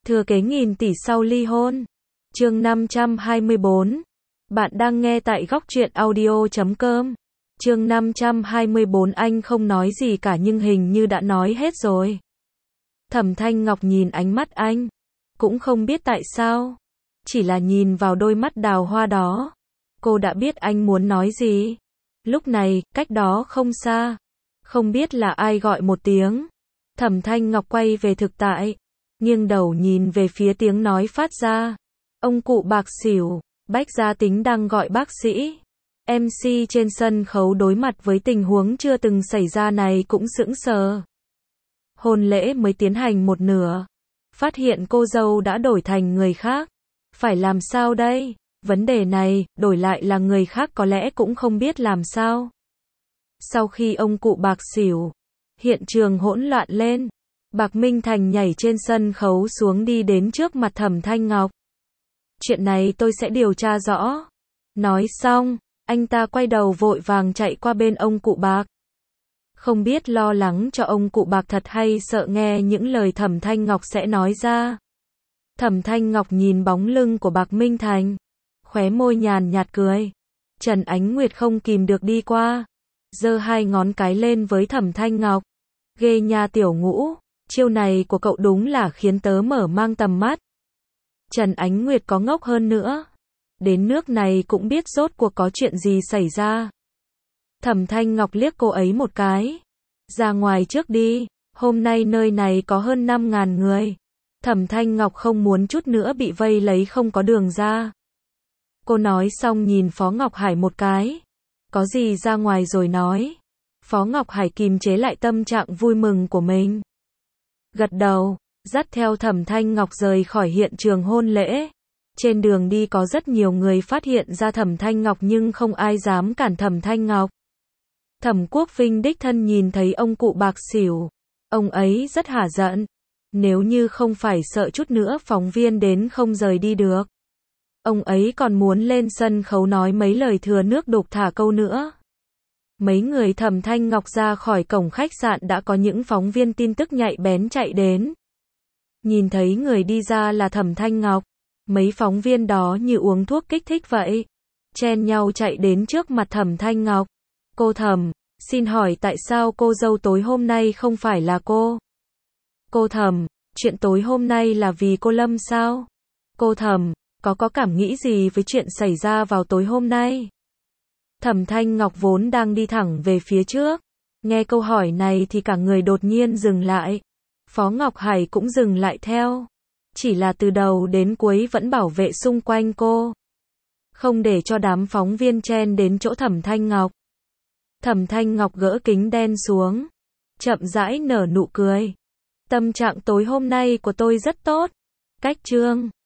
Thừa kế nghìn tỷ sau ly hôn. Chương 524. Bạn đang nghe tại góc truyện audio.com. Chương 524. Anh không nói gì cả nhưng hình như đã nói hết rồi. Thẩm Thanh Ngọc nhìn ánh mắt anh, cũng không biết tại sao, chỉ là nhìn vào đôi mắt đào hoa đó, cô đã biết anh muốn nói gì. Lúc này, cách đó không xa, không biết là ai gọi một tiếng. Thẩm Thanh Ngọc quay về thực tại, nghiêng đầu nhìn về phía tiếng nói phát ra. Ông cụ bạc xỉu, Bách Gia Tính đang gọi bác sĩ. MC trên sân khấu đối mặt với tình huống chưa từng xảy ra này cũng sững sờ. Hôn lễ mới tiến hành một nửa, phát hiện cô dâu đã đổi thành người khác. Phải làm sao đây? Vấn đề này, đổi lại là người khác có lẽ cũng không biết làm sao. Sau khi ông cụ bạc xỉu, hiện trường hỗn loạn lên. Bạc Minh Thành nhảy trên sân khấu xuống đi đến trước mặt Thẩm Thanh Ngọc. Chuyện này tôi sẽ điều tra rõ. Nói xong, anh ta quay đầu vội vàng chạy qua bên ông cụ bạc. Không biết lo lắng cho ông cụ bạc thật hay sợ nghe những lời Thẩm Thanh Ngọc sẽ nói ra. Thẩm Thanh Ngọc nhìn bóng lưng của Bạc Minh Thành, khóe môi nhàn nhạt cười. Trần Ánh Nguyệt không kìm được đi qua, giơ hai ngón cái lên với Thẩm Thanh Ngọc. Ghê nha tiểu Ngũ, chiêu này của cậu đúng là khiến tớ mở mang tầm mắt. Trần Ánh Nguyệt có ngốc hơn nữa, đến nước này cũng biết rốt cuộc có chuyện gì xảy ra. Thẩm Thanh Ngọc liếc cô ấy một cái. Ra ngoài trước đi, hôm nay nơi này có hơn 5.000 người. Thẩm Thanh Ngọc không muốn chút nữa bị vây lấy không có đường ra. Cô nói xong nhìn Phó Ngọc Hải một cái. Có gì ra ngoài rồi nói. Phó Ngọc Hải kìm chế lại tâm trạng vui mừng của mình. Gật đầu, dắt theo Thẩm Thanh Ngọc rời khỏi hiện trường hôn lễ. Trên đường đi có rất nhiều người phát hiện ra Thẩm Thanh Ngọc nhưng không ai dám cản Thẩm Thanh Ngọc. Thẩm Quốc Vinh đích thân nhìn thấy ông cụ bạc xỉu, ông ấy rất hả giận. Nếu như không phải sợ chút nữa phóng viên đến không rời đi được, ông ấy còn muốn lên sân khấu nói mấy lời thừa nước đục thả câu nữa. Mấy người Thẩm Thanh Ngọc ra khỏi cổng khách sạn đã có những phóng viên tin tức nhạy bén chạy đến. Nhìn thấy người đi ra là Thẩm Thanh Ngọc, mấy phóng viên đó như uống thuốc kích thích vậy, chen nhau chạy đến trước mặt Thẩm Thanh Ngọc. Cô Thẩm, xin hỏi tại sao cô dâu tối hôm nay không phải là cô? Cô Thẩm, chuyện tối hôm nay là vì cô Lâm sao? Cô Thẩm, có cảm nghĩ gì với chuyện xảy ra vào tối hôm nay? Thẩm Thanh Ngọc vốn đang đi thẳng về phía trước, nghe câu hỏi này thì cả người đột nhiên dừng lại. Phó Ngọc Hải cũng dừng lại theo, chỉ là từ đầu đến cuối vẫn bảo vệ xung quanh cô, không để cho đám phóng viên chen đến chỗ Thẩm Thanh Ngọc. Thẩm Thanh Ngọc gỡ kính đen xuống, chậm rãi nở nụ cười. Tâm trạng tối hôm nay của tôi rất tốt. Cách chương